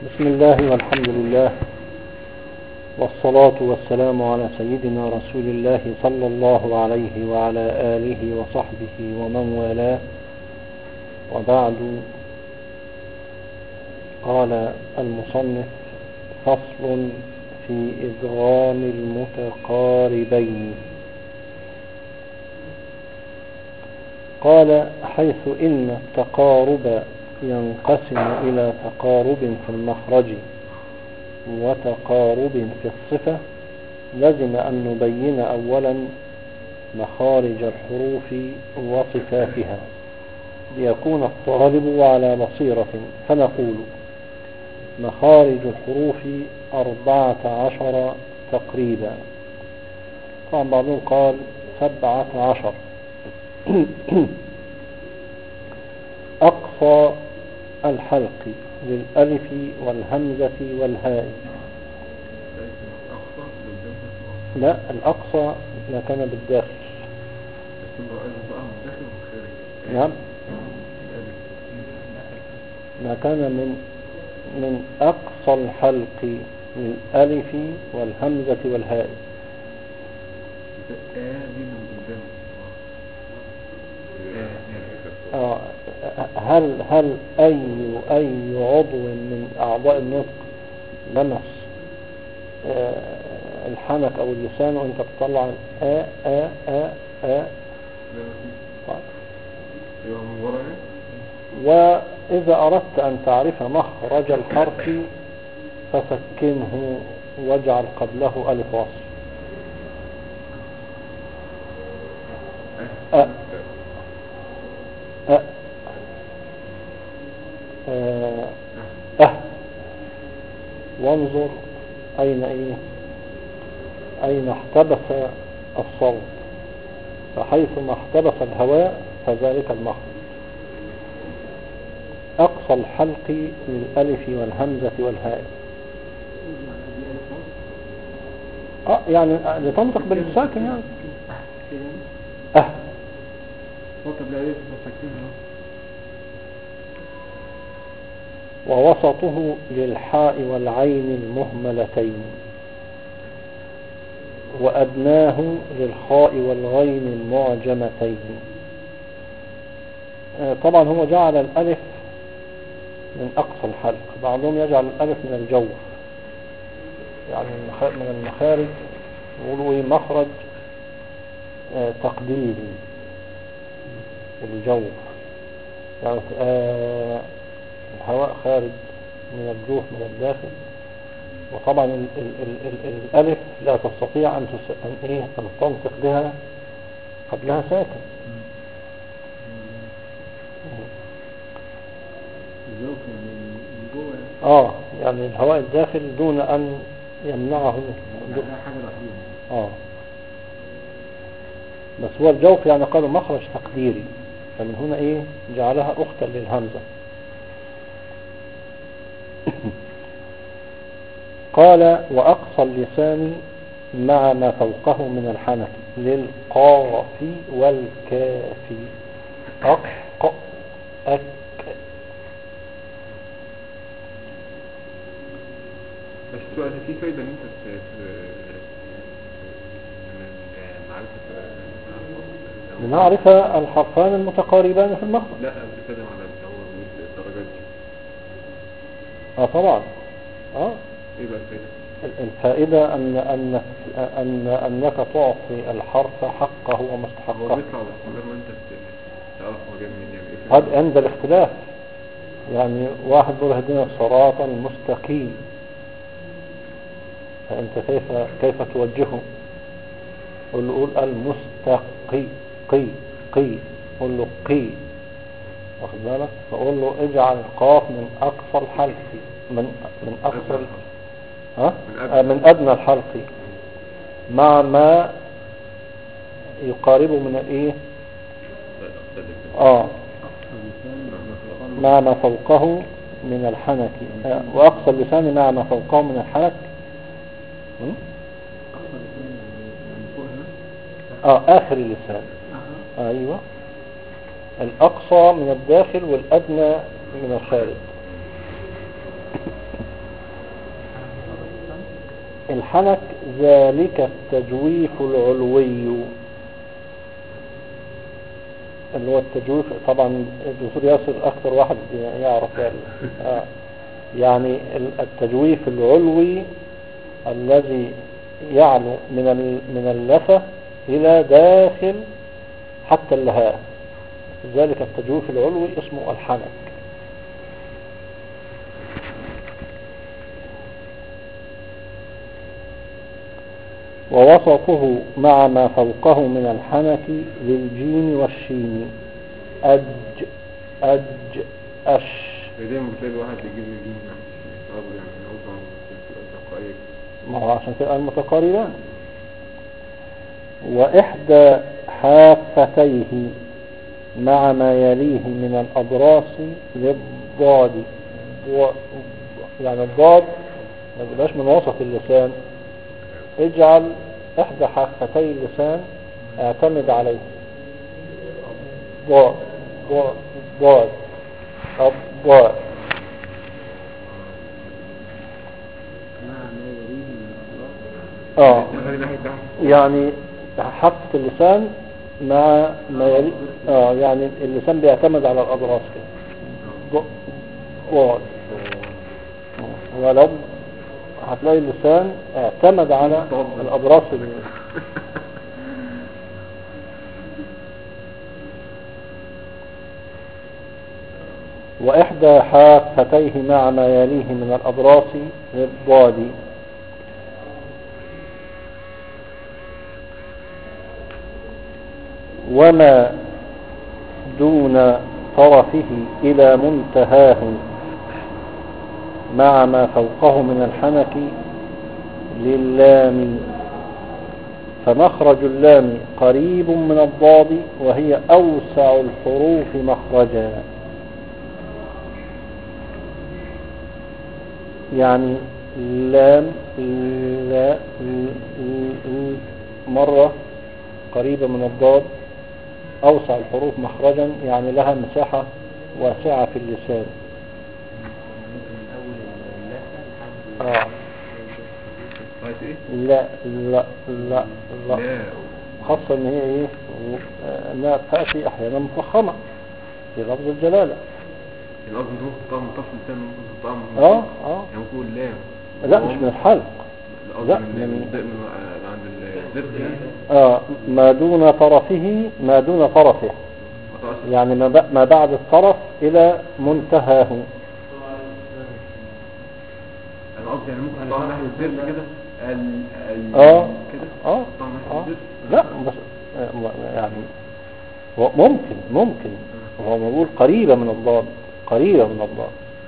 بسم الله والحمد لله والصلاة والسلام على سيدنا رسول الله صلى الله عليه وعلى آله وصحبه ومن والاه، وبعد. قال المصنف: فصل في إدغام المتقاربين. قال: حيث إن التقارب ينقسم إلى تقارب في المخرج وتقارب في الصفة، لزم أن نبين أولا مخارج الحروف وصفاتها ليكون الطالب على بصيرة. فنقول: مخارج الحروف 14 تقريبا. طبعا بعضهم قال 17. أقصى الحلق للألف والهمزة والهاء. لا، الأقصى ما كان بالداخل. نعم، ما كان من أقصى الحلق للألف والهمزة والهاء. هل أي عضو من أعضاء النطق لمس الحنك أو اللسان وأنت بتطلع وإذا أردت أن تعرف مخرج الحرف فسكنه واجعل قبله ألف وصل. وانظر أين احتبس الصوت، فحيثما احتبس الهواء فذلك المخرج. أقصى الحلق للألف والهمزة والهاء. يعني لتنطق بالساكن يعني. ووسطه للحاء والعين المهملتين، وأدناه للخاء والغين المعجمتين. طبعا هو جعل الألف من أقصى الحلق، بعضهم يجعل الألف من الجوف، يعني من المخارج، يقولوا مخرج تقديري الجوف، يعني الهواء خارج من الجوف من الداخل. وطبعا الألف لا تستطيع أن تنطق بها قبلها ساكن. يعني الهواء الداخل دون أن يمنعه. بس هو الجوف يعني قالوا مخرج تقديري، فمن هنا جعلها أختا للهمزة. قال: وأقصى اللسان مع ما فوقه من الحنك للقاف والكاف. أك. بس السؤال فيه فايدة ان انت لنعرف الحرفان المتقاربان في المخرج. لا، بتكلم على الدرجات دي. طبعا. ايه بقى الفائدة أنك تعطي الحرف حقه ومستحقه. هو بيطلع بس من غير ما انت تعرف هو جاي منين، يعني هذا عند الاختلاف. يعني واحد يقول اهدنا الصراط المستقيم، فأنت كيف توجهه؟ قل المستقي قل له قي، واخد بالك؟ فقول له اجعل القاف من أقصى الحلق، من أقصى من أدنى الحلق مع ما يقاربه من مع ما فوقه من الحنك. وأقصى اللسان مع ما فوقه من الحنك. آخر اللسان. أيوة، الأقصى من الداخل والأدنى من الخارج. الحنك ذلك التجويف العلوي، اللي هو التجويف. طبعا الدكتور ياسر اكثر واحد يعرف يعني. يعني التجويف العلوي الذي يعلو من اللثة الى داخل حتى اللهاء، ذلك التجويف العلوي اسمه الحنك. ووسطه مع ما فوقه من الحنك للجيم والشين أج أج أش. دايما بتلاقي الواحد يجيب الجيم يعني يوضع دقائق. ما هو عشان كده المتقاربان. وإحدى حافتيه مع ما يليه من الأضراس للضاد، يعني الضاد ما بيبقاش من وسط اللسان، اجعل إحدى حافتي اللسان اعتمد عليه. ضاد ضاد ضاد الضاد. يعني حافة اللسان مع ما يلي. يعني اللسان بيعتمد على الأضراس كده. ضاد. ولو هتلاقي اللسان اعتمد على الأضراس وإحدى حافتيه مع ما يليه من الأضراس للضاد. وما دون طرفه إلى منتهاه مع ما فوقه من الحنك لللام، فمخرج اللام قريب من الضاد وهي أوسع الحروف مخرجا. يعني اللام لا مرة قريبة من الضاد، أوسع الحروف مخرجا يعني لها مساحة واسعة في اللسان. لا لا لا لا خاصة ان هي ايه، انها تأتي احيانا مفخمة في لفظ الجلالة. الأرض ممكن تطعم مطفل لسان، ممكن تطعم يعني ممكن اللام. لا مش من الحلق، لا من عند الزرق. ما دون طرفه، ما دون طرفه يعني ما بعد الطرف إلى منتهاه. أنا قصدي يعني ممكن تطعم ناحية الزرق كده كده لا بس يعني ممكن هو بيقول قريبة من الضاد، قريبة من الضاد.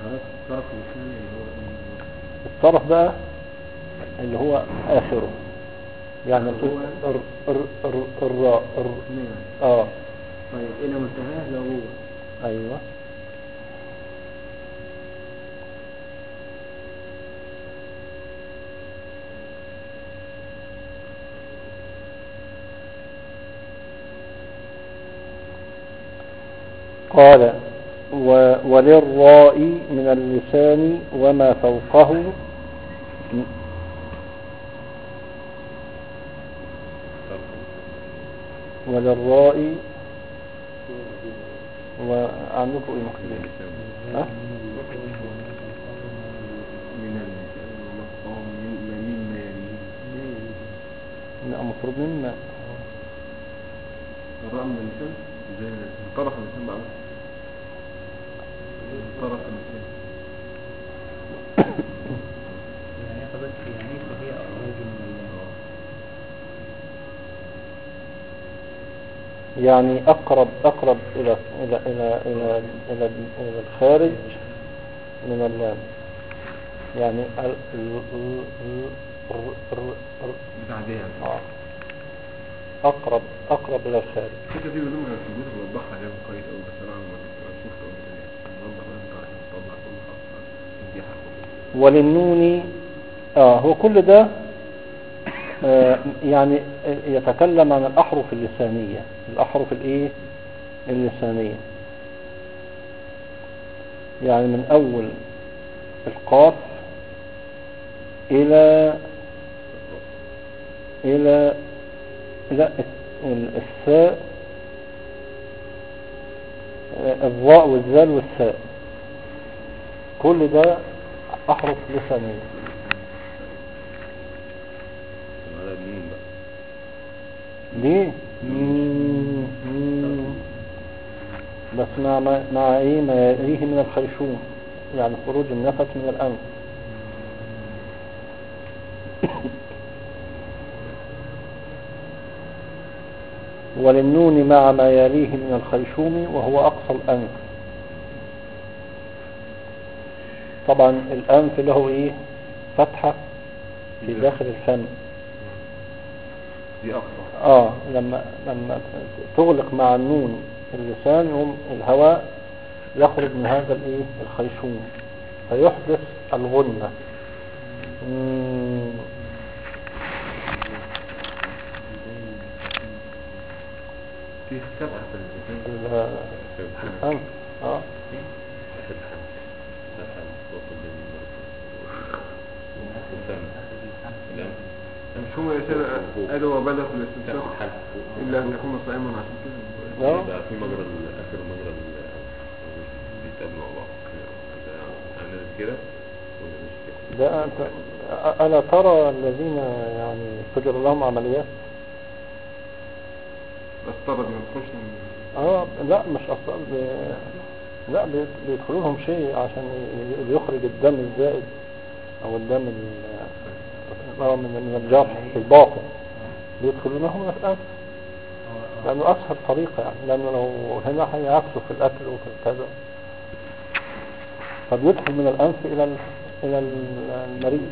الطرف بقى اللي هو آخره، يعني الراء. طيب إلى منتهاه لو هو. أيوة. قال وللراء من اللسان وما فوقه وللراء وعندكم ايه مختلف من اللسان وما فوقه مما يليه. لا مفروض مما الراء من اللسان زي طرف اللسان بقى، طرف اللسان يعني قبلت يعني فهي أخرج من الله، يعني أقرب إلى إلى إلى إلى إلى إلى الخارج من اللام، يعني بعدين أقرب إلى الخارج. الفكرة دي بدون ما الكمبيوتر بيوضحها جامد كويس أوي، بس أنا ما شفت قبل كده بنوضح أنت عشان تطلع كل خاصة دي حاجة. وللنون هو كل ده يعني يتكلم عن الأحرف اللسانية، الأحرف الإيه اللسانية، يعني من أول القاف إلى إلى لا الثاء، الضاء والذال والثاء، كل ده أحرف لسانية. هذا النون بقى ليه؟ بس مع ايه؟ ما يليه من الخيشوم، يعني خروج النفس من الأنف. وللنون مع ما يليه من الخيشوم وهو أقصى الأنف. طبعا الأنف له ايه؟ فتحة في داخل الفم. دي أقصى. لما تغلق مع النون اللسان، يوم الهواء يخرج من هذا الايه؟ الخيشوم، فيحدث الغنة. في فتحة في اللسان. الأنف. فتحة توصل بين الأنف. مش هو يا شيخ قالوا وبالغ في الاستنشاق إلا أن يكون صائما، عشان كده يبقى في مجرى آخر مجرى بيتقابلوا مع بعض كده ولا مش كده؟ ده أنت ألا ترى الذين يعني تجر لهم عمليات؟ أسطرة دي ما تخش لا مش أصلا لا بيدخلوا لهم شيء عشان يخرج الدم الزائد أو الدم من الجرح في الباطن، بيدخلوا لهم من الأنف، لأنه أسهل طريقة يعني، لأنه لو هنا هيعكسوا في الأكل وفي كذا، فبيدخل من الأنف إلى المريض.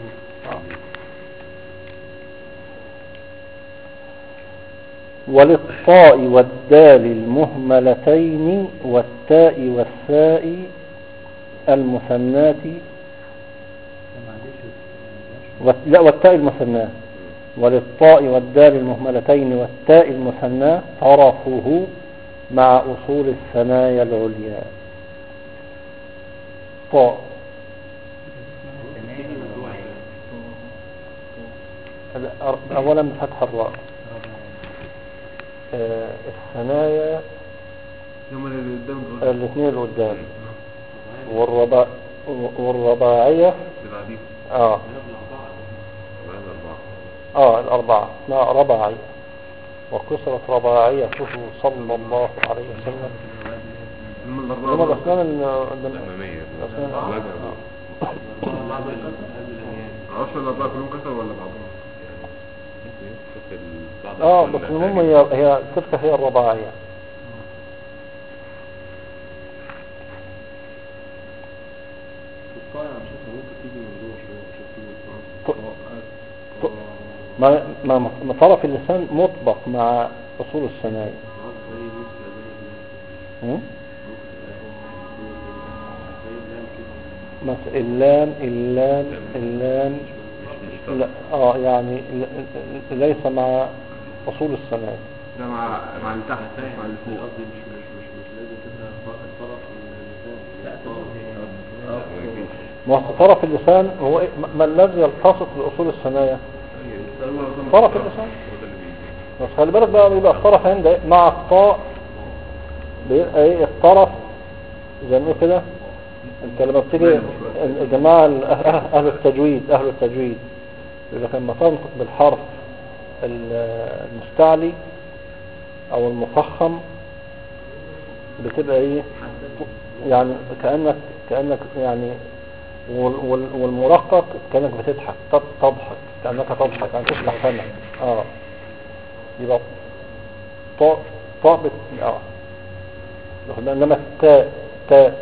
وللطاء والدال المهملتين والتاء والثاء المثنات، لا والتاء المثناه، وللطاء والدال المهملتين والتاء المثناه طرفه مع أصول الثنايا العليا. طاء أولا بفتح الراء، الثنايا الاثنين اللي قدام، والرباعية الأربعة اسمها رباعية، وكسرت رباعيته صلى الله عليه وسلم. هم الأسنان الأمامية عشر الأربعة كلهم كسر ولا بعضهم؟ بس المهم هي تلك هي الرباعية. ما طرف اللسان مطبق مع أصول الثنايا. اللام لا يعني ليس مع أصول الثنايا، ده مع اللي تحت مع اللي فوق. قصدي مش لازم تبقى طرف اللسان. طرف اللسان هو ما الذي يلتصق بأصول الثنايا؟ طرف اللسان. بس خلي بالك بقى، بيبقى الطرف عند مع الطاء بيبقى ايه الطرف زي ما كده. انت لما بتيجي الجماعة اهل التجويد يقول لك لما تنطق بالحرف المستعلي او المفخم بتبقى ايه يعني كأنك يعني، والمرقق كأنك بتضحك تضحك كأنك تضحك يعني تفتح فمك. يبقى طاء انما التاء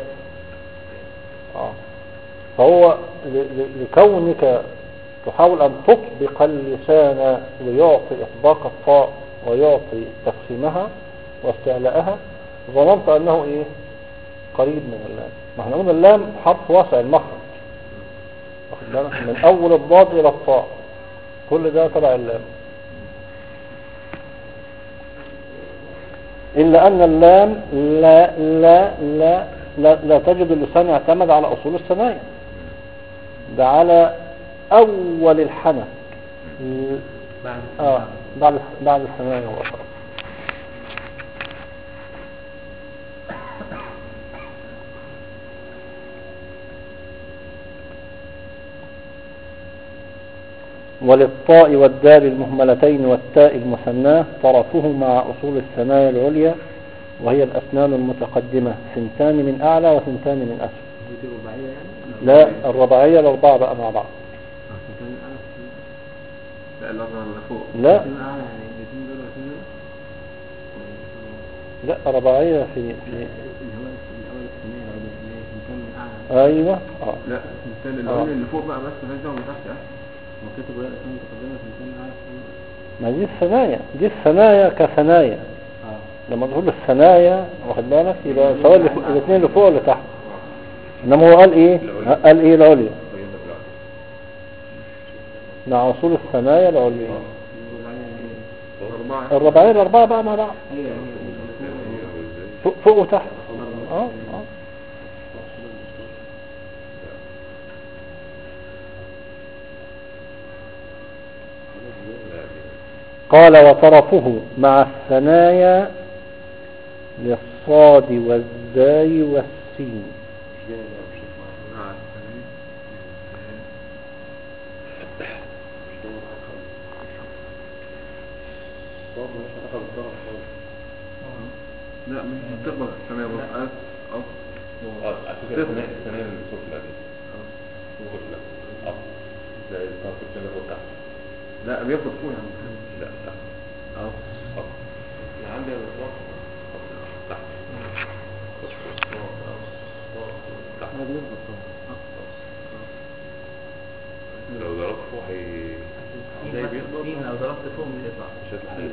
فهو لكونك تحاول أن تطبق اللسان ليعطي إطباق الطاء ويعطي تفخيمها واستعلاءها، ظننت أنه إيه قريب من اللام. ما احنا قلنا اللام حرف واسع المخرج، واخد بالك من أول الضاد إلى الطاء، كل ده تبع اللام، إلا أن اللام لا تجد اللسان يعتمد على أصول الثنايا، ده على أول الحنك بعد الثنايا والأطراف. وللطاء والدال المهملتين والتاء المثناه طرفه مع أصول الثنايا العليا، وهي الأسنان المتقدمة، ثنتان من أعلى وثنتان من أسفل. دي رباعية يعني؟ لا، الرباعية الأربعة بقى مع بعض. ثنتان من أعلى. لا الأربعة اللي فوق. لا ثنتان من أعلى يعني الاثنين دول والاثنين دول؟ لا، رباعية في اللي هو الأول الثنايا العليا اللي هي ثنتان من أعلى. أيوة. لا ثنتان الأول اللي فوق بقى بس مالهاش دعوة من تحت وكتب وهي الأسنان المتقدمة ثنتان من أعلى. ما دي الثنايا، دي الثنايا كثنايا. لما تقول الثنايا واخد بالك يبقى سواء الاثنين اللي فوق اللي تحت. انما هو قال ايه؟ قال ايه العليا مع اصول الثنايا العليا. الرباعية الأربعة بقى مع بعض، فوق وتحت. قال وطرفه مع الثنايا للصاد والزاي والسين. لا مش بتقبل الثنايا بس على فكرة الثنايا السفلى دي سفلى زي الطرف الثاني هو تحت. لا بياخد فوق يعني. لا تحت يعني عندي الأطراف تحت لو ضربت فوق زي بيخبط. لو ضربت فوق مش هيطلع. مش هيطلع حاجة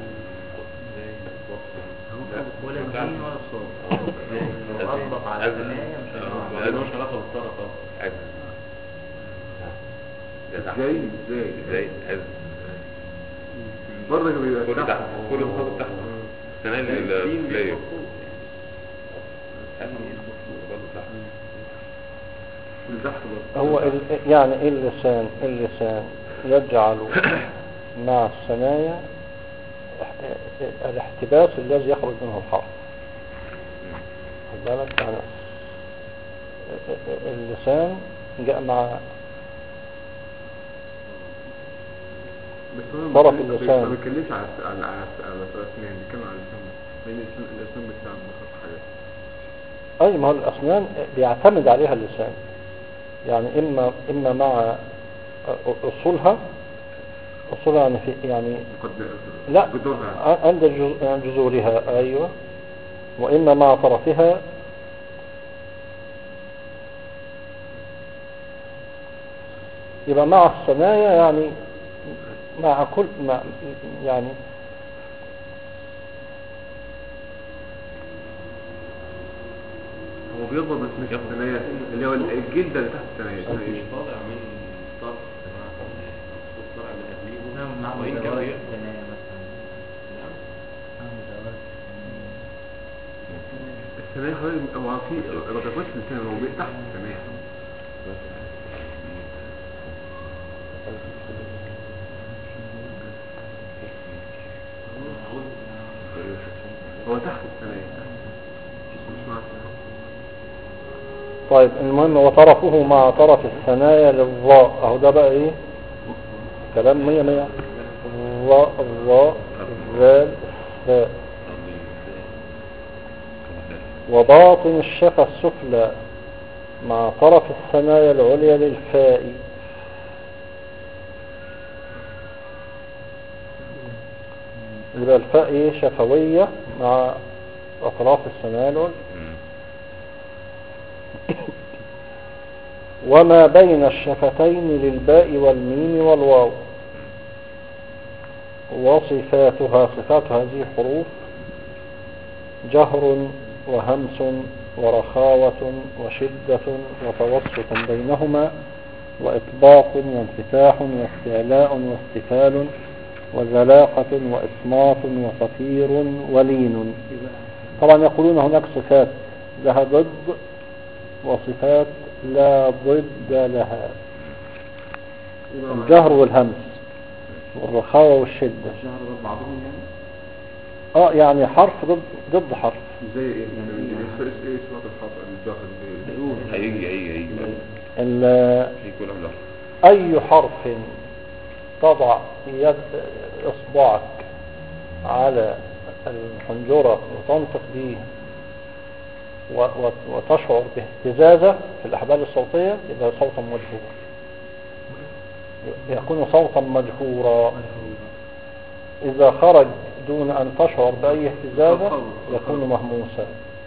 ولا الجين ولا الصوت. لو أطبق على الثنايا مش هيطلع. ده مش علاقة بالطرف عز ازاي عز برضه بيبقى كل تحت كل مخاطب تحت الثنايا السفلية هو يعني اللسان يجعل مع الثنايا الاحتباس الذي يخرج منه الحرف. خد بالك يعني اللسان جاء مع طرف اللسان. ما بيتكلمش على الاسنان، بيتكلم على اللسان بين الاسنان بتاع حاجات. اي ما هو الاسنان بيعتمد عليها اللسان، يعني اما مع اصولها يعني في يعني لا عند جذورها ايوه، واما مع طرفها يبقى مع الثنايا يعني مع كل يعني هو بيضرب بس مش الثنايا اللي هو الجلد اللي تحت الثنايا مش طالع من طرف طالع من قبليه وإن كان الثنايا مثلا الثنايا هو في رغبات في الثنايا هو تحت الثنايا هو تحت الثنايا مش مع الثنايا. طيب المهم وطرفه مع طرف الثنايا للظاء اهو ده بقى ايه كلام 100 الظاء الذال الثاء. وباطن الشفة السفلى مع طرف الثنايا العليا للفاء. يبقى الفاء ايه شفوية مع اطراف الثنايا العليا. وما بين الشفتين للباء والميم والواو. وصفاتها صفات هذه الحروف جهر وهمس ورخاوة وشدة وتوسط بينهما وإطباق وانفتاح واستعلاء واستفال وزلاقة وإصمات وصفير ولين. طبعا يقولون هناك صفات لها ضد وصفات لا ضد لها. الجهر والهمس والرخاوة والشدة. الجهر ضد بعضهم يعني؟ يعني حرف ضد حرف. زي ايه؟ ايه صفات الحرف الجهر؟ هيجي كل واحد اي حرف تضع اصبعك على الحنجرة وتنطق به وتشعر باهتزازه في الأحبال الصوتية يبقى صوتا مجهورا، يكون صوتا مجهورا. إذا خرج دون أن تشعر بأي اهتزازه يكون مهموسا.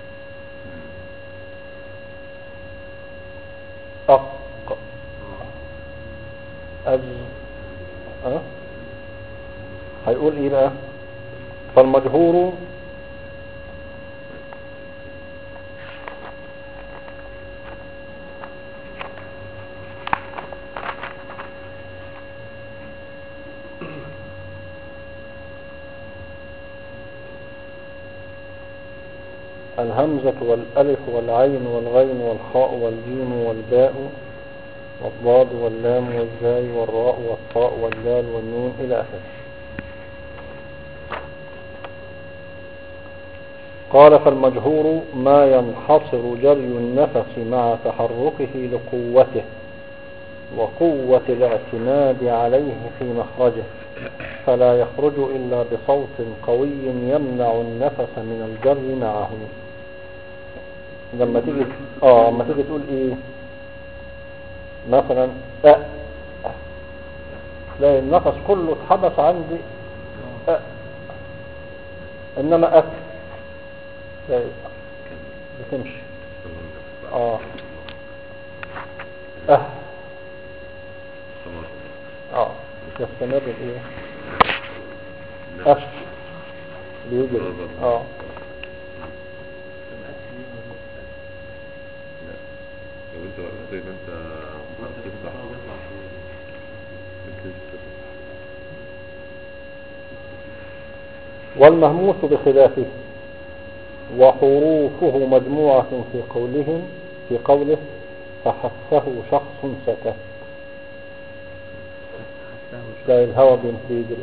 هيقول ايه بقى؟ فالمجهور الهمزة والألف والعين والغين والخاء والجيم والباء والضاد واللام والزاي والراء والطاء والدال والنون إلى آخره. قال فالمجهور ما ينحصر جري النفس مع تحركه لقوته وقوة الاعتماد عليه في مخرجه، فلا يخرج إلا بصوت قوي يمنع النفس من الجر معه. لما تيجي تقول ايه مثلا تلاقي النفس كله اتحبس عندي انما بتمشي يستمر ايه بيجري لو انت زي ما انت بتفتح والمهموس بخلافه وحروفه مجموعة في قوله فحسه شخص سكت. تلاقي الهواء بيجري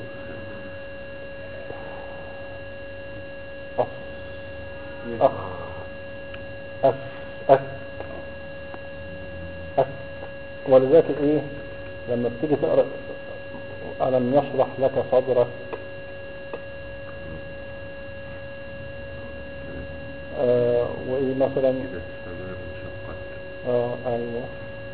ولذلك ايه لما بتيجي تقرأ ألم يشرح لك صدرك وايه مثلا ايوه.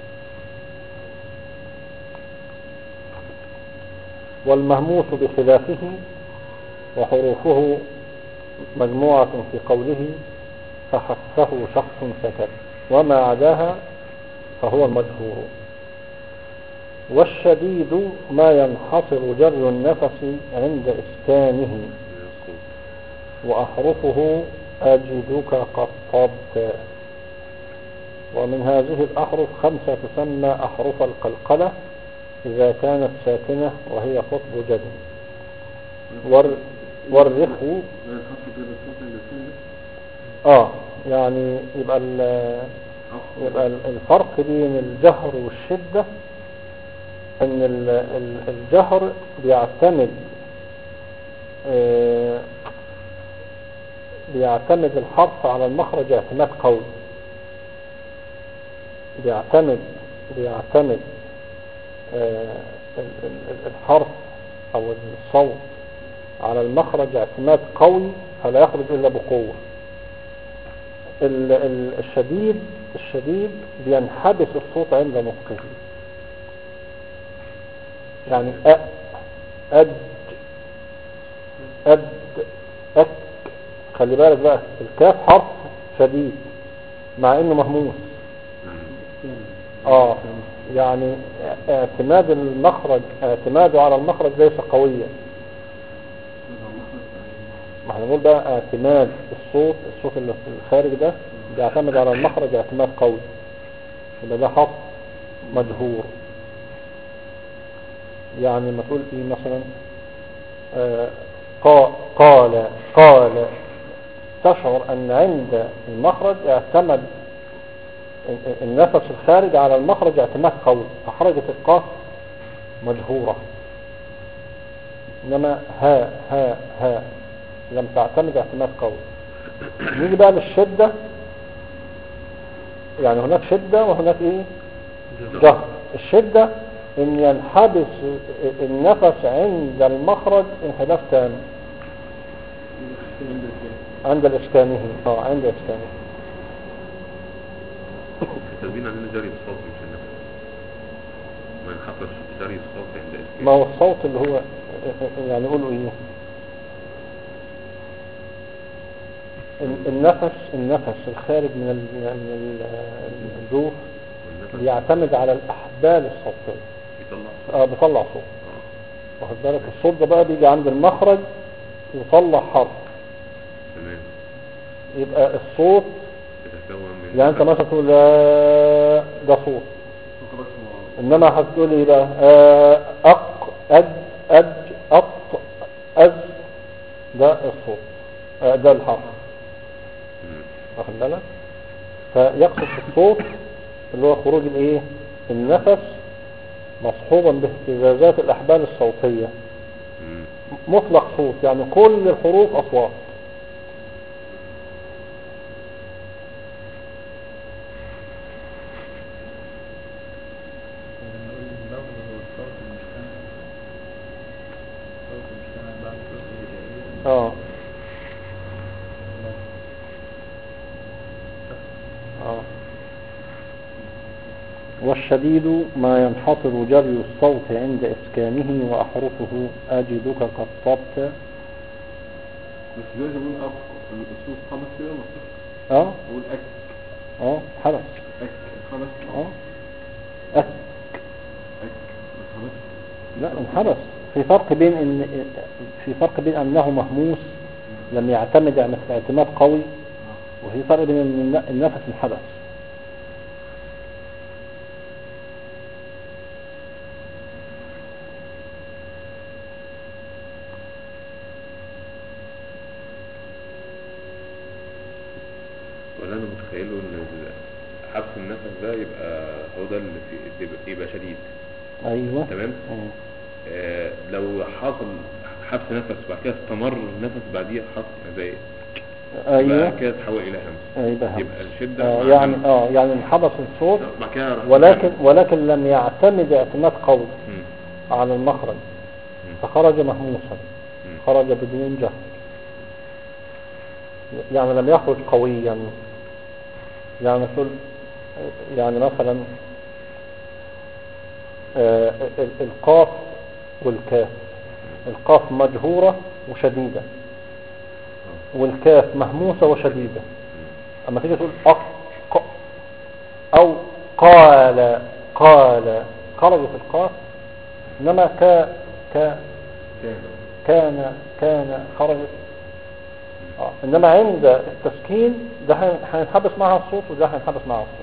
والمهموس بخلافه وحروفه مجموعة في قوله فحسه شخص سكت وما عداها فهو المجهور. والشديد ما ينحصر جر النفس عند إسكانه وأحرفه أجدك قد طبت. ومن هذه الأحرف 5 تسمى أحرف القلقلة إذا كانت ساكنة وهي خطب جد. والرخو يعني يبقى الفرق بين الجهر والشدة ان الجهر بيعتمد الحرف على المخرج اعتماد قوي، بيعتمد الحرف او الصوت على المخرج اعتماد قوي فلا يخرج الا بقوة. الشديد بينحبس الصوت عند نطقه، يعني خلي بالك بقى الكاف حرف شديد مع انه مهموس. يعني اعتماده على المخرج ليس قويا. ما احنا نقول بقى اعتماد الصوت اللي في الخارج ده بيعتمد على المخرج اعتماد قوي، يبقى ده حرف مجهور. يعني ما تقول ايه مثلا قال تشعر ان عند المخرج اعتمد النفس الخارج على المخرج اعتماد قوي فخرجت القاف مجهورة. إنما ها لم تعتمد اعتماد قوي. نيجي بقى للشدة، يعني هناك شدة وهناك ايه؟ جهر. الشدة ان ينحبس النفس عند المخرج انحباس تام عند الاسكانه. عند اسكانه. التدوين عندنا جري الصوت مش النفس، ما ينحصرش جري الصوت عند اسكان. ما هو الصوت اللي هو يعني يقولوا ايه؟ النفس الخارج من الجوف بيعتمد على الأحبال الصوتية. بيطلع صوت. واخد بالك؟ الصوت ده بقى بيجي عند المخرج يطلع حرف. تمام. يبقى الصوت يتكون من يعني انت مثلا تقول ده صوت، انما هتقول ايه بقى؟ اق اج اط از، ده الصوت، ده الحرف. واخد بالك؟ فيقصد الصوت اللي هو خروج الايه؟ النفس مصحوبا باهتزازات الاحبال الصوتية. مطلق صوت يعني كل الحروف اصوات. نقول اللفظ هو الصوت المجتمع، الصوت المجتمع بعد صوت الهجائية. والشديد ما ينحصر جري الصوت عند إسكانه وأحرفه أجدك كالطبت. بس لازم نقول الصوت خمس كده مصر. نقول أك. حرف أك خمس. أك خمس. لا انحبس. في فرق بين أنه مهموس لم يعتمد اعتماد قوي، وفي فرق بين أن النفس انحبس. ولا انا متخيله ان حبس النفس ده يبقى هو ده اللي يبقى شديد. ايوه تمام. لو حصل حبس نفس وبعد كده استمر النفس بعديها حصل زي يبقى كده تحول الى همس. يبقى الشده يعني انحبس الصوت ولكن لم يعتمد اعتماد قوي على المخرج، فخرج مهموسا، خرج بدون جهر، يعني لم يخرج قويا. يعني مثلا القاف والكاف، القاف مجهورة وشديدة، والكاف مهموسة وشديدة. اما تيجي تقول أق او قال خرجت القاف، انما كان خرجت. انما عند التسكين ده هينحبس معها الصوت وده هينحبس معها الصوت.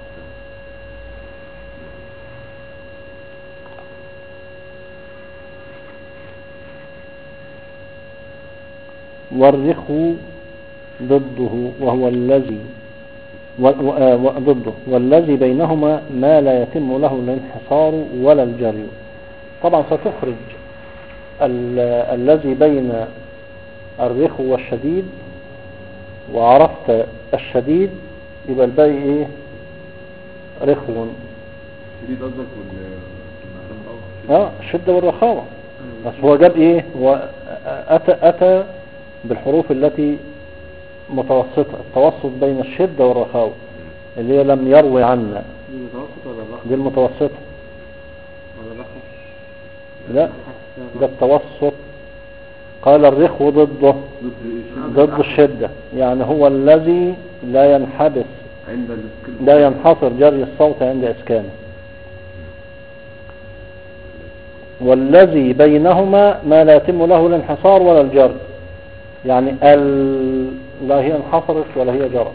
والرخو ضده وهو الذي ضده والذي بينهما ما لا يتم له الانحصار ولا الجري. طبعا ستخرج الذي بين الرخو والشديد، وعرفت الشديد يبقى الباقي ايه؟ رخو. الشديد قصدك الشدة والرخاوة. بس هو جاب ايه؟ هو اتى بالحروف التي متوسطة، التوسط بين الشدة والرخاوة اللي هي لم يروي عنا. دي المتوسطة ولا الرخاوة؟ دي المتوسطة ولا الرخاوة؟ لا، ده التوسط. قال الرخو ضد الشدة، يعني هو الذي لا ينحصر جري الصوت عند إسكانه. والذي بينهما ما لا يتم له الانحصار ولا الجر، يعني لا هي انحصرت ولا هي جرت.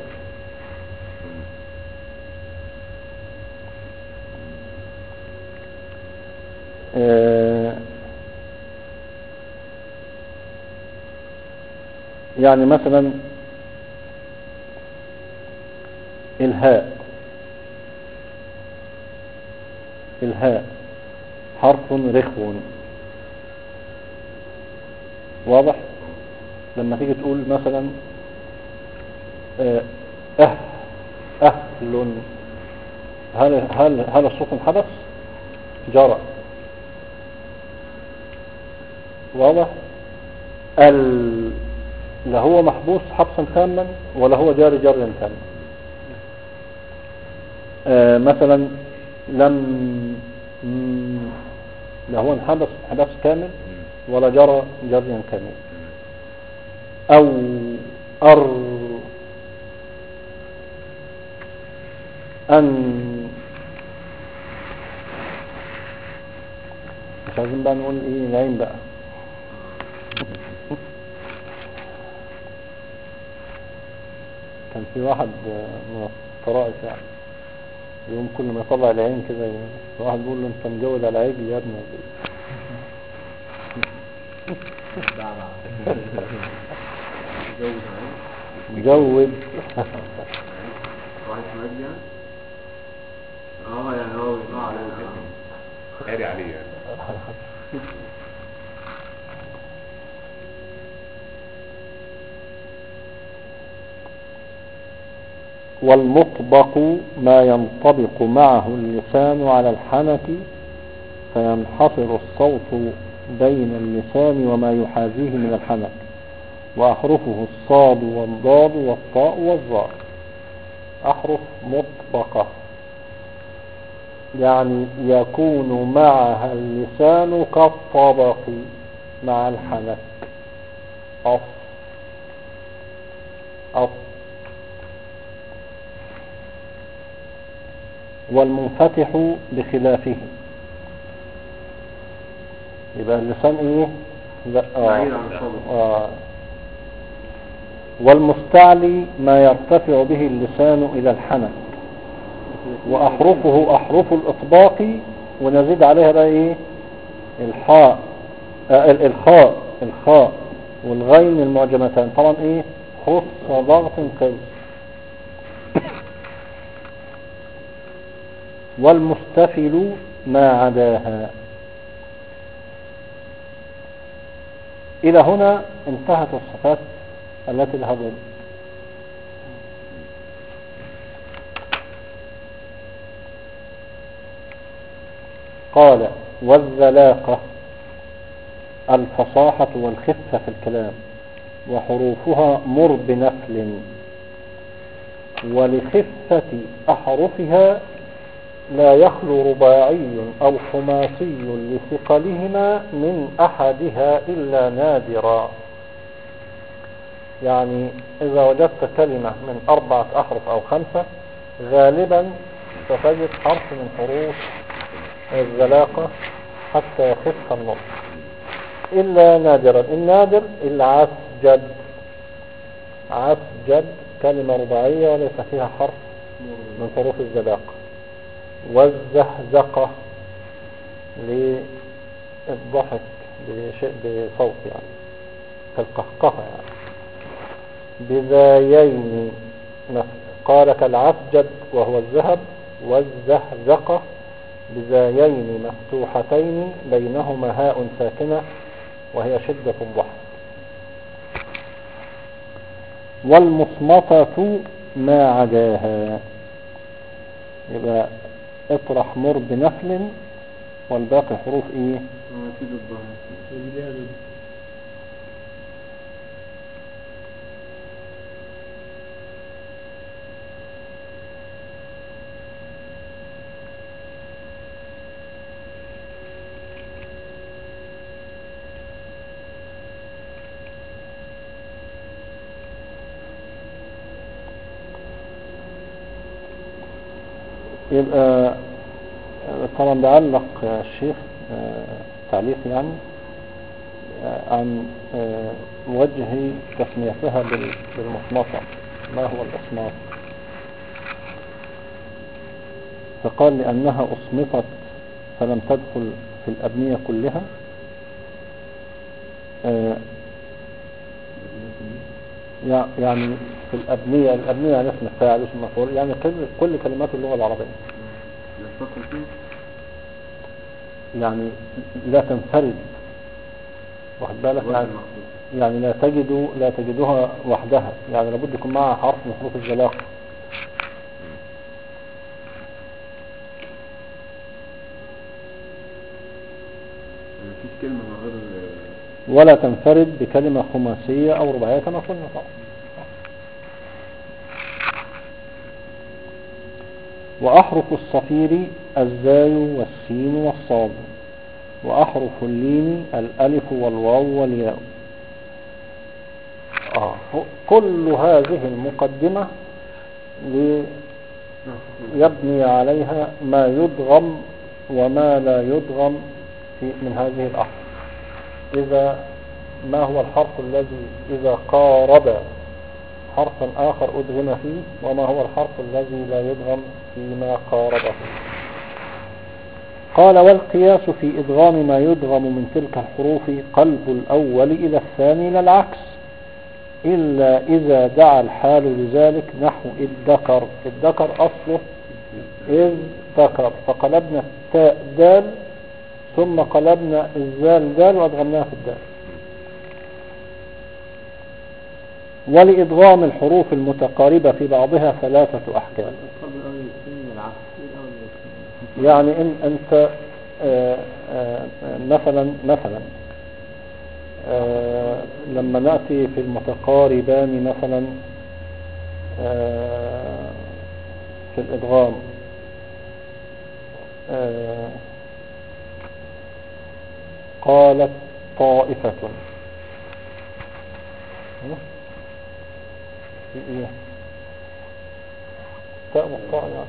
يعني مثلا الهاء حرف رخو، واضح؟ لما تيجي تقول مثلا أهل، هل الصوت انحبس؟ جرى. واضح؟ لا هو محبوس حبسا تاما ولا هو جاري جريا تاما. مثلا لا هو انحبس انحباس كامل ولا جرى جريا كامل. او ان مش عايزين بقى نقول ايه العين بقى. كان في واحد من الطرائف يعني يوم كل ما يطلع العين كده واحد بيقول له انت مجود على عيجي يا ابني. مجود واحد مجد يعني يعني هو على قاري عليه يعني. والمطبق ما ينطبق معه اللسان على الحنك فينحصر الصوت بين اللسان وما يحاذيه من الحنك، وأحرفه الصاد والضاد والطاء والظاء. أحرف مطبقة يعني يكون معها اللسان كالطبق مع الحنك. أف أف. والمنفتح بخلافه يبقى اللسان ايه؟ لا والمستعلي ما يرتفع به اللسان الى الحنك، واحرفه احرف الاطباق ونزيد عليها بقى ايه؟ الحاء الخاء والغين المعجمتان طبعا ايه؟ خص ضغط قوي. والمستفل ما عداها. إلى هنا انتهت الصفات التي لها ضد. قال والذلاقة الفصاحة والخفة في الكلام، وحروفها مر بنفل، ولخفة أحرفها لا يخلو رباعي أو خماسي لثقلهما من أحدها إلا نادرا. يعني إذا وجدت كلمة من 4 أحرف أو 5 غالبا ستجد حرف من حروف الذلاقة حتى يخف النطق إلا نادرا. النادر العسجد. عسجد كلمة رباعية وليس فيها حرف من حروف الذلاقة. والزهزقة للضحك بصوت يعني كالقهقهة يعني. بذايين قال كالعسجد وهو الذهب، والزهزقة بذايين مفتوحتين بينهما هاء ساكنة وهي شدة الضحك. والمصمتة ما عداها يبقى اطرح مر بنفل والباقي حروف ايه؟ يبقى طبعا بعلق الشيخ تعليق يعني عن وجه تسميتها بالمصمطة. ما هو الإصمات؟ فقال لأنها أصمطت فلم تدخل في الأبنية كلها. يعني في الأبنية يعني اسم الفاعل اسم المفعول يعني كل كلمات اللغة العربية يعني لا تنفرد واخد بالك يعني لا تجدها وحدها، يعني لابد يكون معها حرف من حروف الزلاقة. مفيش كلمة من غير ولا تنفرد بكلمة خماسية أو رباعية كما قلنا طبعا. وأحرف الصفير الزاي والسين والصاد، وأحرف اللين الألف والواو والياء. كل هذه المقدمة يبني عليها ما يدغم وما لا يدغم من هذه الأحرف. ما هو الحرف الذي إذا قارب حرفا آخر أدغم فيه، وما هو الحرف الذي لا يدغم فيما قاربه. قال والقياس في إدغام ما يدغم من تلك الحروف قلب الأول إلى الثاني لا العكس، إلا إذا دعا الحال لذلك، نحو الذكر. الذكر أصله إذ ذكر، فقلبنا التاء دال ثم قلبنا الزال دال وأدغمناها في الدال. ولإدغام الحروف المتقاربة في بعضها ثلاثة أحكام. يعني إن أنت مثلا لما نأتي في المتقاربان مثلا في الإدغام قالت طائفة في ايه تاء مقطع يعني.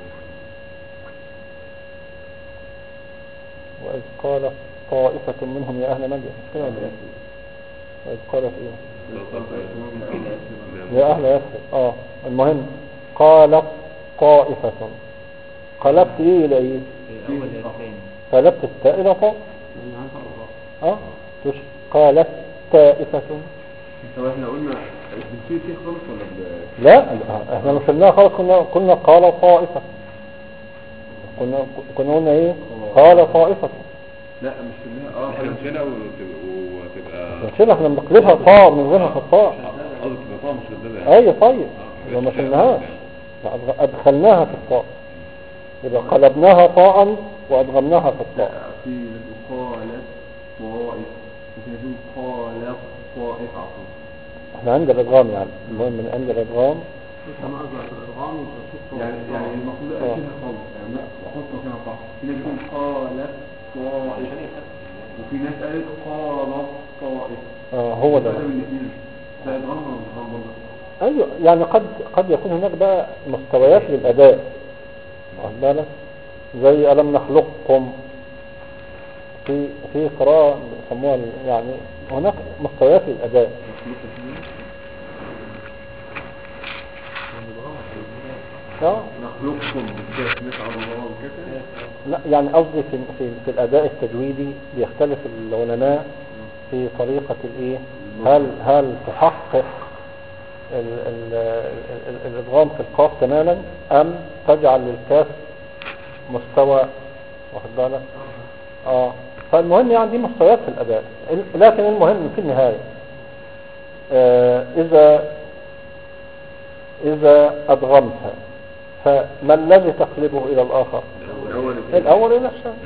وإذ قالت طائفة منهم يا أهل مدين، وإذ قالت ايه يا أهل يثرب. المهم قالت طائفة، قلبت ايه الى ايه؟ قلبت التاء الى طاء. قالت طائفة. طب احنا قلنا بنشيل فيه خالص ولا لا احنا مش شلناها خالص، قلنا قال طائفة، كنا قلنا ايه؟ قال طائفة. لا مش شلناها. احنا نشيلها وتبقى نشيلها، احنا بنقلبها طاء من غيرها في الطاء. قصدك تبقى طاء مش مشددة. ايوه طيب يبقى ما شلناهاش، ادخلناها في الطاء، يبقى قلبناها طاء وادغمناها في الطاء. في قالت طائفة وفي قالت طائفة. احنا عند الادغام يعني، المهم من عند الادغام يعني المفروض اشيلها خالص، يعني احطها فيها صح. في ناس بتقول قالت طائفة وفي ناس قالت قالت طائفة. هو ده ده ادغام ولا ادغام برضه؟ ايوه يعني قد يكون هناك بقى مستويات للاداء، واخد بالك؟ زي ألم نخلقكم، في قراءة بيسموها يعني هناك مستويات للأداء. نخلقكم بالكاف نفعل الله بالكاف. لا يعني قصدي في الأداء التجويدي بيختلف العلماء في طريقة الايه، هل تحقق الادغام في القاف تماما ام تجعل للكاف مستوى، واخد بالك؟ فالمهم يعني دي مستويات في الاداء، لكن المهم في النهاية اذا ادغمت فما الذي تقلبه الى الاخر؟ الاول الى الثاني.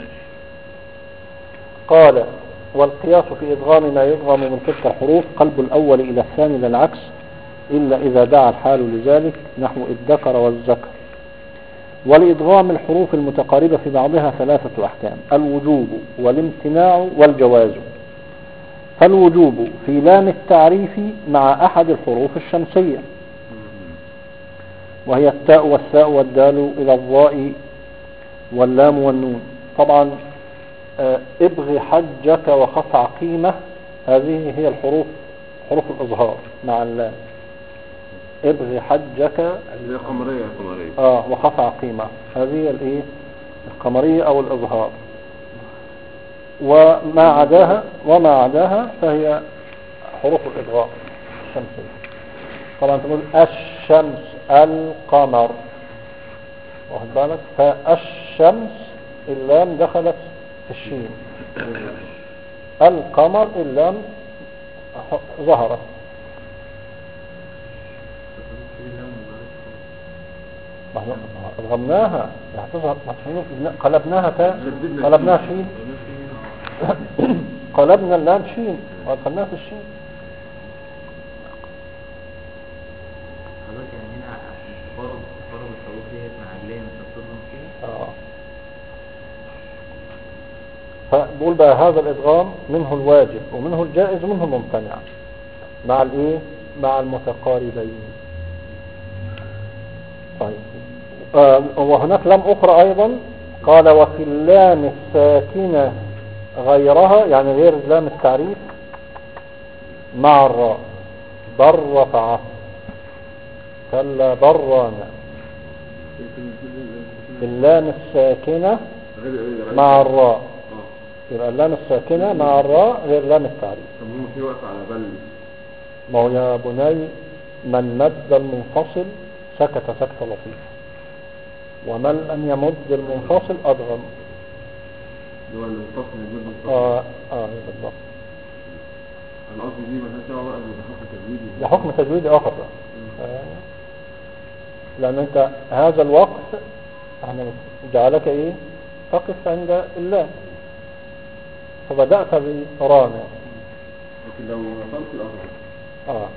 قال والقياس في ادغام ما يدغم من تلك الحروف قلب الاول الى الثاني لا العكس، إلا إذا دعا الحال لذلك، نحو الذكر والذكر. ولإدغام الحروف المتقاربة في بعضها ثلاثة أحكام: الوجوب والامتناع والجواز. فالوجوب في لام التعريف مع أحد الحروف الشمسية، وهي التاء والثاء والدال إلى الضاء واللام والنون. طبعا ابغي حجك وخف عقيمة، هذه هي الحروف، حروف الإظهار مع اللام. ابغي حجك قمرية وخف عقيمة، هذه الايه القمرية او الإظهار. وما عداها فهي حروف الإدغام الشمسية. طبعا تقول الشمس القمر، واخد بالك؟ فالشمس اللام دخلت في الشين، القمر اللام ظهرت. ادغمناها هتظهر، قلبناها تاء، قلبناها شين قلبنا اللام شين وادخلناها في الشين. حضرتك يعني هنا عشان تقارب الحروف ديت مع اللام تضم فيها. فبقول بقى هذا الادغام منه الواجب ومنه الجائز ومنه الممتنع مع الايه، مع المتقاربين. طيب وهناك لام اخرى ايضا قال وفي اللام الساكنة غيرها، يعني غير لام التعريف، مع الراء بر رفعه كلا برانا. اللام الساكنة مع الراء، يبقى اللام الساكنة مع الراء غير لام التعريف. طب هم في وقت على بل؟ ما هو يا بني من مد المنفصل سكت سكتة لطيفة، ومن لم يمد المنفصل أدغم. اللي هو المنفصل يمد المنفصل. بالضبط. انا قصدي دي مالهاش دعوه بقى بحكم تجويدي. ده حكم تجويدي آخر بقى. لأن أنت هذا الوقت احنا جعلك إيه تقف عند الله، فبدأت برانا. لكن لو وصلت الأرض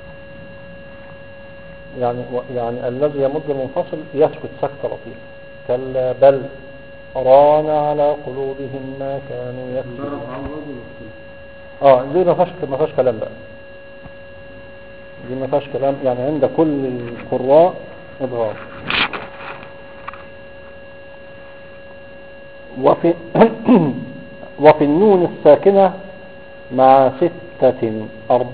يعني الذي يمد المنفصل يسكت سكتة لطيفة. كلا بل ران على قلوبهم ما كانوا يكسبون. دي ما فيهاش كلام بقى، دي ما فيهاش كلام، يعني عند كل القراء إدغام. وفي النون الساكنة مع 6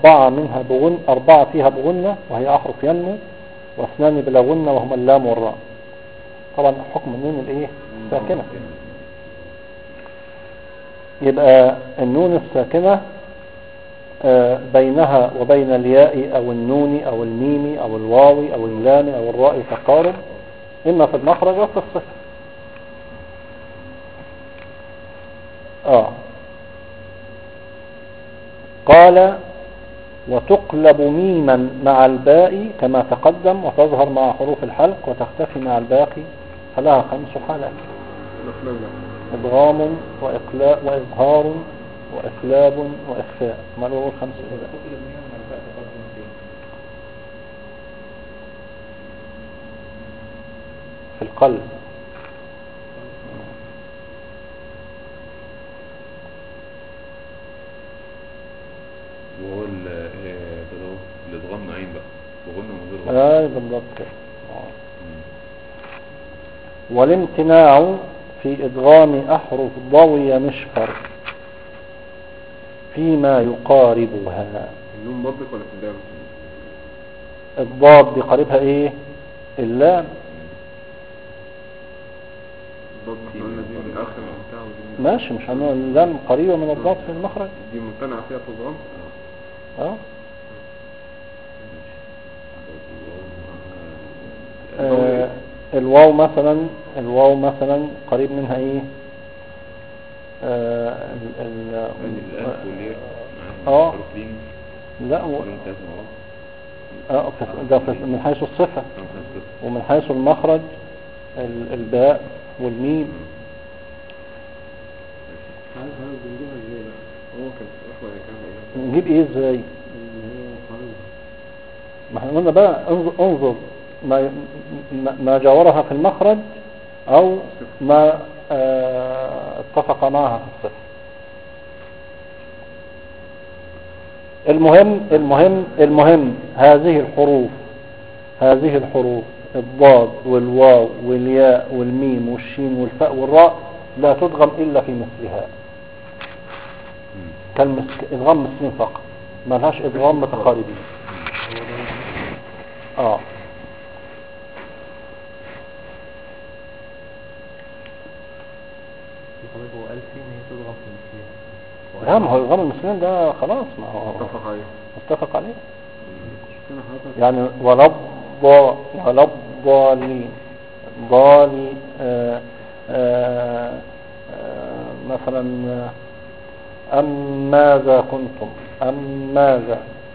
4 فيها بغنة وهي أحرف ينمو، و2 بلا غنة وهما اللام والراء. طبعا حكم النون الايه ساكنة. يبقى النون الساكنة بينها وبين الياء او النون او الميم او الواو او اللام او الراء تقارب، اما في المخرج او في الصفة. قال وتقلب ميما مع الباء كما تقدم، وتظهر مع حروف الحلق وتختفي مع الباقي، فلها 5 حالات: إدغام وإقلاء وإظهار وإقلاب وإخفاء. ما له 5 حالات في القلب. وهو الادغام نوعين بقى، بغنى وغير غنى. بالضبط كده. والامتناع في ادغام احرف ضوي مشفر فيما يقاربها. النون ضبط ولا في اللام؟ الضاد بقريبها ايه؟ اللام. ماشي، مش هنقول اللام قريبة من الضاد في المخرج، دي ممتنع فيها في الضغام. الواو مثلا قريب منها ايه؟ لا ده من حيث الصفة، ومن حيث المخرج الباء والميم. نجيب ايه ازاي؟ ما احنا قلنا بقى انظر ما جاورها في المخرج او ما اتفق معها في الصفة. المهم هذه الحروف الضاد والواو والياء والميم والشين والفاء والراء لا تدغم الا في مثلها، كالادغام مثلين فقط، ما لهاش ادغام متقاربين. لا، ما هو ادغام المثلين ده خلاص، ما هو متفق عليه. يعني ولا الضالين مثلا أم ماذا كنتم أم ماذا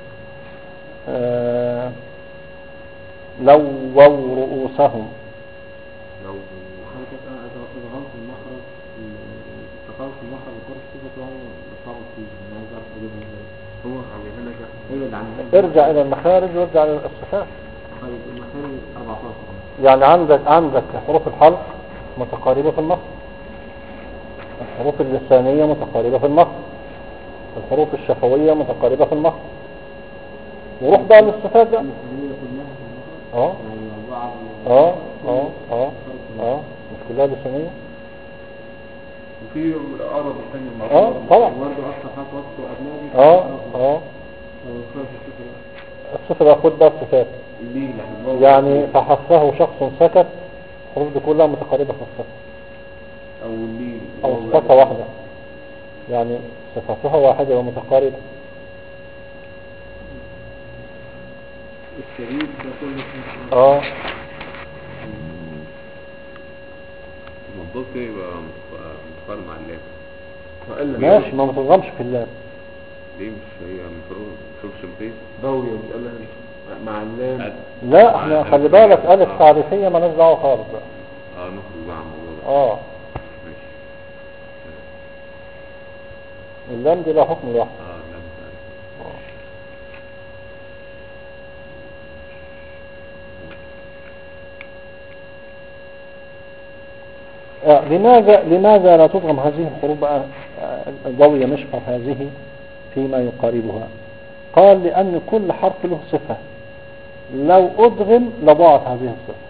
لووا رؤوسهم. لو خلقت أنا أضغمت المخرج استقرت المخرج وقرأت صفة وهو صعب فيه أنا عايز أعرف أجيبها إزاي هو عاملها لك هي اللي عندنا ارجع إلى المخارج وارجع إلى الصفات. طيب المخارج 14 يعني عندك حروف الحلق متقاربة في المخرج، الحروف اللسانية متقاربة في المخرج، الحروف الشفوية متقاربة في المخرج. وروح بقى للصفات بقى. اه اه اه اه اه مش كلها لسانية. وفي الأقرب الثاني طبعا برضه أكثر حاجة وقت وأبنائي الصفة ده خد بقى الصفات. يعني فحفه شخص سكت، الحروف دي كلها متقاربة في الصفة أو صفة واحدة، يعني صفاتها واحدة ومتقاربة. الشريف ده كله الموضوع كده يبقى متقارب مع اللام. ماشي، ما متضغمش في اللام. ليه مش هي مفروض شمسية ضوية مش قال مع اللام؟ لا احنا خلي بالك ألف تعريفية ما دعوة خالص بقى. نخرج بقى عن الموضوع ده. ماشي. اللام دي لها حكم لوحده. لام لماذا لا تضغم هذه الحروف بقى الضوية مشبه هذه فيما يقاربها؟ قال لأن كل حرف له صفة، لو أدغم لضاعت هذه الصفة،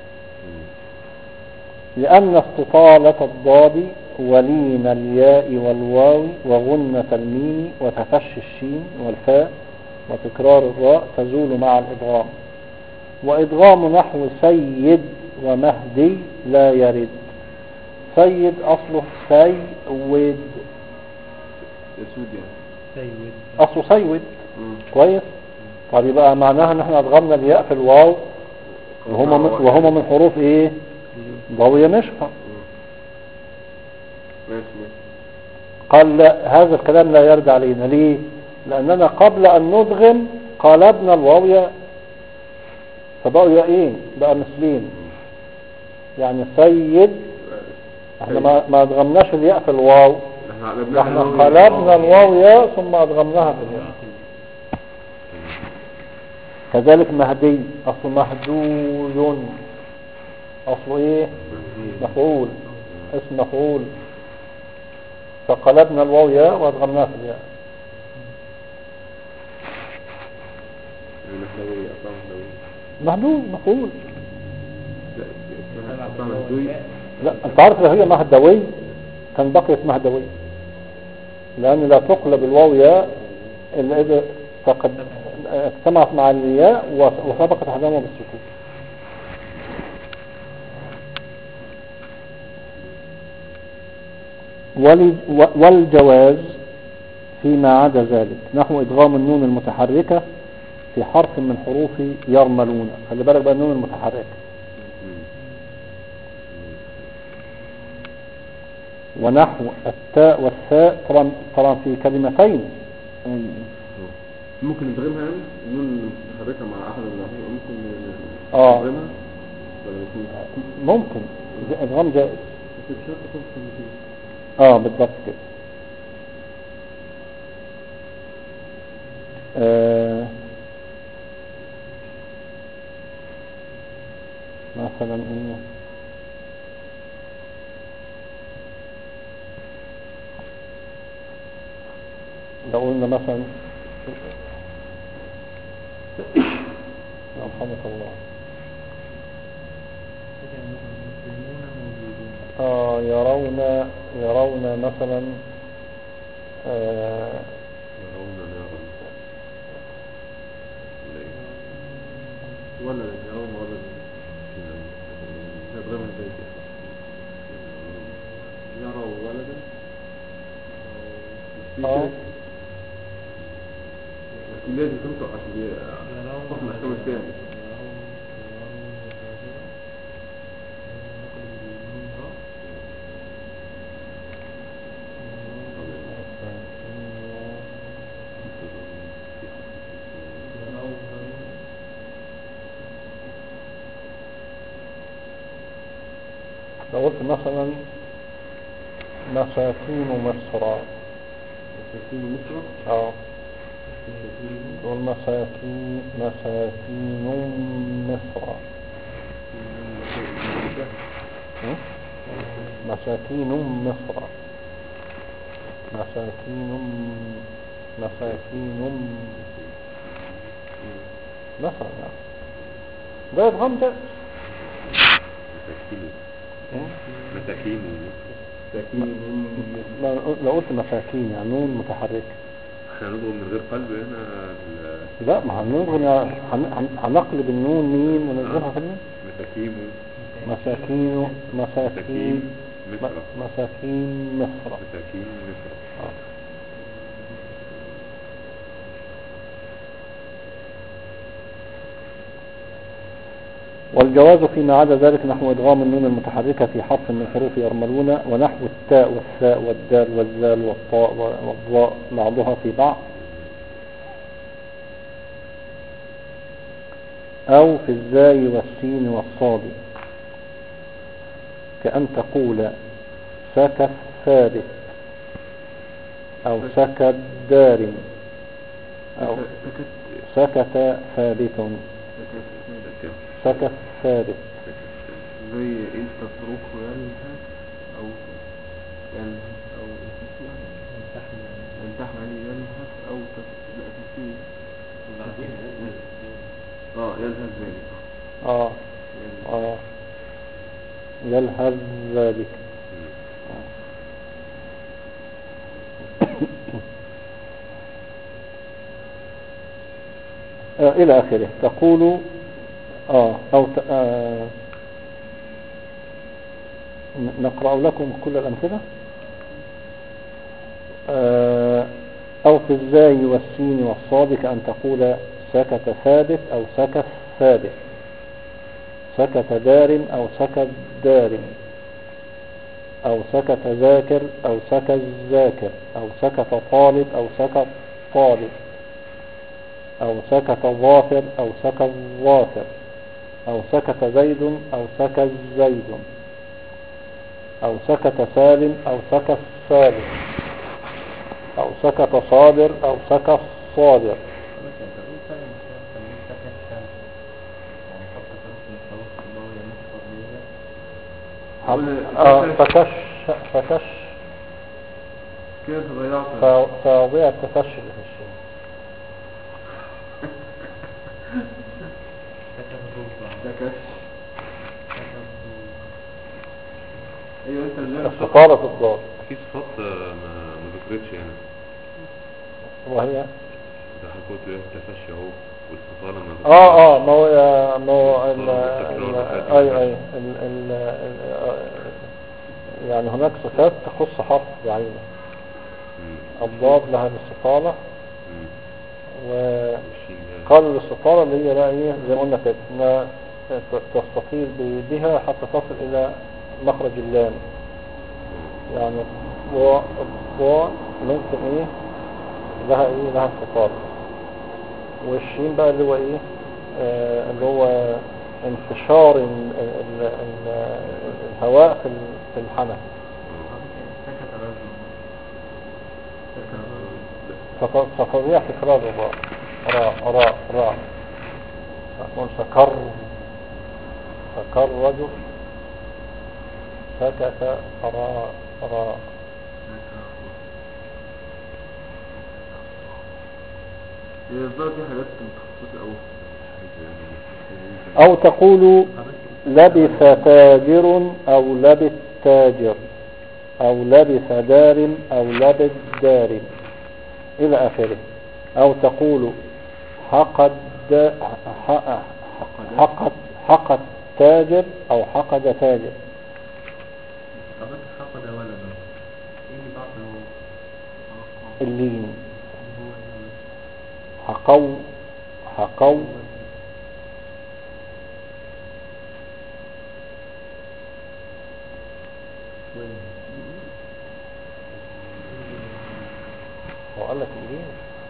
لأن استطالة الضاد ولين الياء والواو وغنة الميم وتفشي الشين والفاء وتكرار الراء تزول مع الإدغام، وإدغام نحو سيد ومهدي لا يرد. سيد أصله سيود، أصله سيود. كويس. طب يبقى معناها ان احنا ادغمنا الياء في الواو وهما من حروف ايه ضوية مشفى. قال لا، هذا الكلام لا يرد علينا. ليه؟ لاننا قبل ان ندغم قلبنا الواو ياء، فبقوا ياءين بقى مثلين. يعني سيد احنا ما ادغمناش الياء في الواو، احنا قلبنا الواو ياء ثم ادغمناها في الياء. كذلك مهدي اصله مهدوي، اصله ايه مفعول، اسم مفعول، فقلبنا الواو ياء وادغمناها في الياء. مهدوي مفعول. لا انت عارف لو هي مهدوي كان بقيت مهدوي، لان لا تقلب الواو ياء الا اذا اجتمعت مع الياء وسبقت احداهما بالسكون. والجواز فيما عدا ذلك نحو ادغام النون المتحركة في حرف من حروف يرملون. خلي بالك بقى النون المتحركة. ونحو التاء والثاء طبعا في كلمتين ممكن ندغمها يعني النون متحركة مع احد اللفظين ممكن ندغمها ممكن ادغام جائز بس بشرط صوت بالضبط كده. مثلا ايه لو قلنا مثلا رحمة الله يرون مثلا ولدا يرون ولدا يضربها زي كده يروا ولدا لازم تنطق عشان تفهم احكام الثاني. لو قلت مثلا مساكين مصر. مساكين مصر. تقول مساكين مصر. مساكين مصر. مثلا يعني ده يضغم ده مساكين. لو قلت مساكين يعني نون متحركة احنا نضغم من غير قلب هنا لا ما هنضغم هنقلب النون مين ونضغمها في المين. مساكين مصر. والجواز فيما عدا ذلك نحو إدغام النون المتحركة في حرف من حروف يرملون، ونحو التاء والثاء والدال والزال والطاء والضاء بعضها في بعض، أو في الزاي والسين والصاد، كأن تقول سكت ثابت أو سكت دار أو سكت ثابت. سكت ثابت زي إن تصرخ يلهث أو يلهث أو تحمل يلهث أو تسير يلهث ذلك يلهث ذلك. إلى آخره. تقول نقرأ لكم كل الأمثلة. أو في الزاي والسين والصاد، كأن تقول سكت ثابت أو سكت ثابت، سكت دار أو سكت دار، أو سكت ذاكر أو سكت ذاكر، أو سكت طالب أو سكت طالب، أو سكت ظافر أو سكت ظافر، أو سكت زيد أو سكت زيد، أو سكت سالم أو سكت سالم، أو سكت صابر أو سكت صابر. فكش كيف ضيعت فضيع التفشي في الشيء. ايوه انت استطالة الضاد في صفات ما ذكرتش هنا، وهي ده حكوت له التفشي اهو والاستطالة ما ذكرتش. يعني هناك صفات تخص حرف بعينه. الضاد لها الاستطالة، وقال الاستطالة اللي هي بقى ايه زي ما قلنا كده انها تستطيل بها حتى تصل الى مخرج اللام. يعني الضاء ممكن ايه لها استطالة. والشين بقى اللي هو ايه اللي هو انتشار الهواء في الحنك. فطبيعة تكرار الراء راء تقول سكر رجل، سكت راء. أو تقول لبث تاجر أو لبث تاجر، أو لبث دار أو لبث دار إلى آخره. أو تقول حقد تاجر أو حقد تاجر. حقد ولدا إيه بعض اللين حقو هو قال لك اللين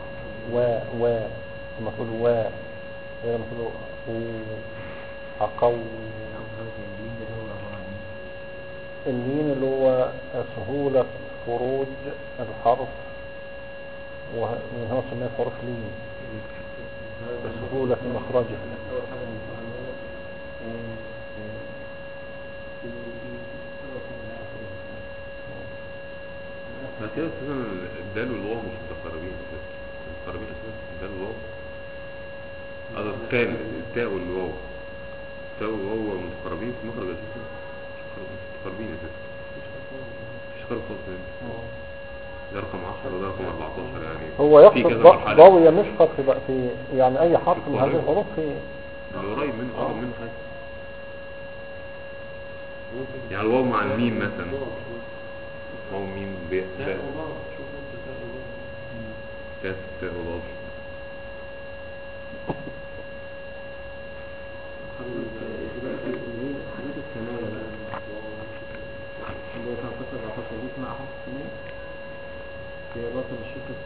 لما تقول لما تقول حقو اللين اللي هو سهولة خروج الحرف، ومن هو سميه حروف لين بسهولة مخرجه. ما كده اساسا الدال والواو مش متقاربين اساسا، متقاربين اساسا الدال والواو. التاء والواو، التاء والواو متقاربين في مخرج اساسا، مش متقاربين اساسا، مفيش فرق خالص. ده رقم 10 وده رقم 14 يعني. هو يقصد ضوية مش فرق بقى في يعني اي حرف من هذه الحروف في اللي قريب منه حاجة. يعني الواو مع الميم مثلا، واو ميم باء تاء تاء وضاد. حاجات الثنايا بقى اللي هي 13 14 دي اسمها حرف الثنايا، هي باطل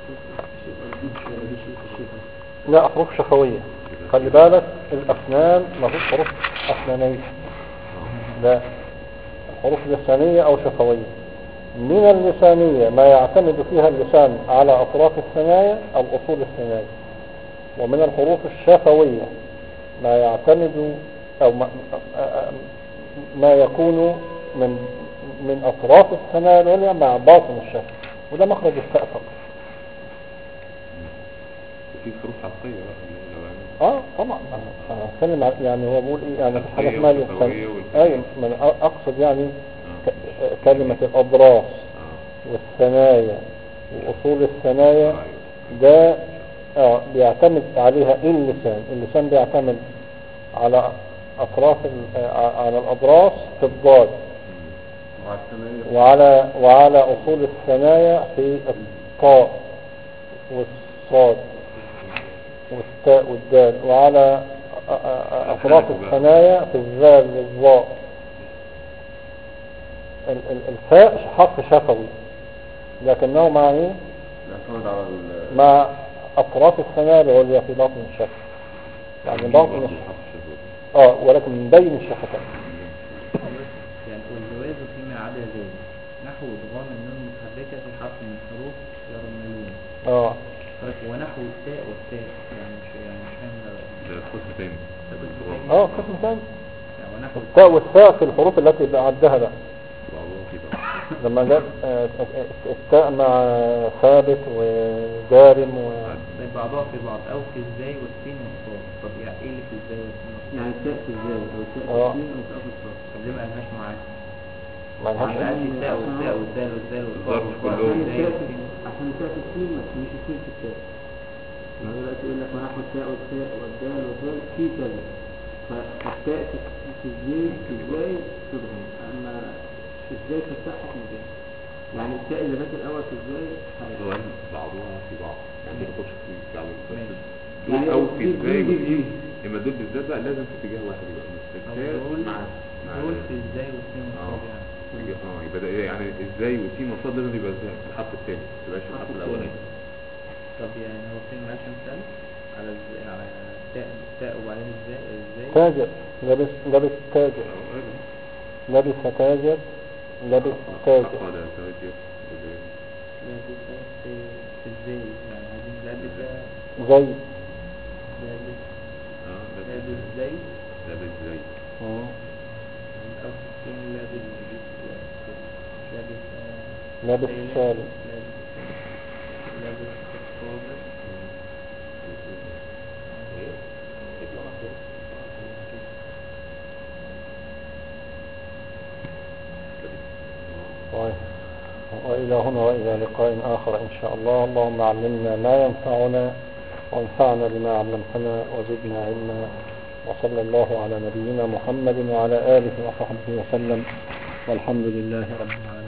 الشفة. لا حروف شفوية. خلي بالك الأسنان ما فيش حروف أسنانية، لا الحروف لسانية أو شفوية. من اللسانية ما يعتمد فيها اللسان على أطراف الثنايا أو أصول الثنايا، ومن الحروف الشفوية ما يعتمد أو ما يكون من أطراف الثنايا العليا مع باطن الشفة، وده مخرج الفاء فقط. في حروف حلقية بقى طبعا انا هتكلم يعني هو بيقول ايه يعني في حاجه اسمها ايوه اقصد يعني كلمه الاضراس والثنايا واصول الثنايا ده بيعتمد عليها اللسان بيعتمد على اطراف على الاضراس في الضاد، وعلى اصول الثنايا في الطاء والصاد والتاء والدال، وعلى أطراف الثنايا في الذال والظاء. الفاء حرف شفوي لكنه مع ايه؟ مع أطراف الثنايا العليا في باطن الشفة، يعني باطن ولكن من بين الشفتين. يعني والجواز فيما عدا ذلك نحو ادغام النون المتحركة في حرف من الحروف يرملون. ونحو التاء والتاء يعني مش فاهم ده قسم تاني. قسم تاني. التاء والثاء في الحروف التي بعدها بقى لما جاء التاء مع ثابت ودارم بعضها في بعض او في الزاي والسين والصاد. طب يعني ايه اللي في الزاي والسين والصاد؟ يعني التاء في الزاي والتاء في السين والتاء في الصاد. طب ليه ما قالهاش معاك؟ ما قالهاش التاء والتاء والدال والدال والصاد عشان التاء في السين مش السين في التاء. ما دلوقتي يقول لك ونحو التاء والتاء والدال والدال في كذا، فالتاء في الزاي تضغم، اما في الزاي في التاء حكم تاني. يعني التاء اللي بات الاول في الزاي بعضها في بعض يعني يخش في بعض دول او في الزاي والسين. اما دول بالذات بقى لازم في اتجاه واحد يبقى التاء مع دول في الزاي والسين والصاد يعني يبقى ده يعني ازاي والسين والصاد لازم يبقى ازاي في الحرف الثاني ما تبقاش في الحرف الاولاني. طب يعني هو فين ماشي مثال على التاء وبعدين ازاي تاجر لابس تاجر لابس تاجر لابس تاجر لابس في الزي يعني عايزين لابس زي لابس زي أو السين لابس سالم لابس الصابر وإلى هنا وإلى لقاء آخر إن شاء الله. اللهم علمنا ما ينفعنا وانفعنا بما علمتنا وزدنا علما، وصلى الله على نبينا محمد وعلى آله وصحبه وسلم، والحمد لله رب العالمين.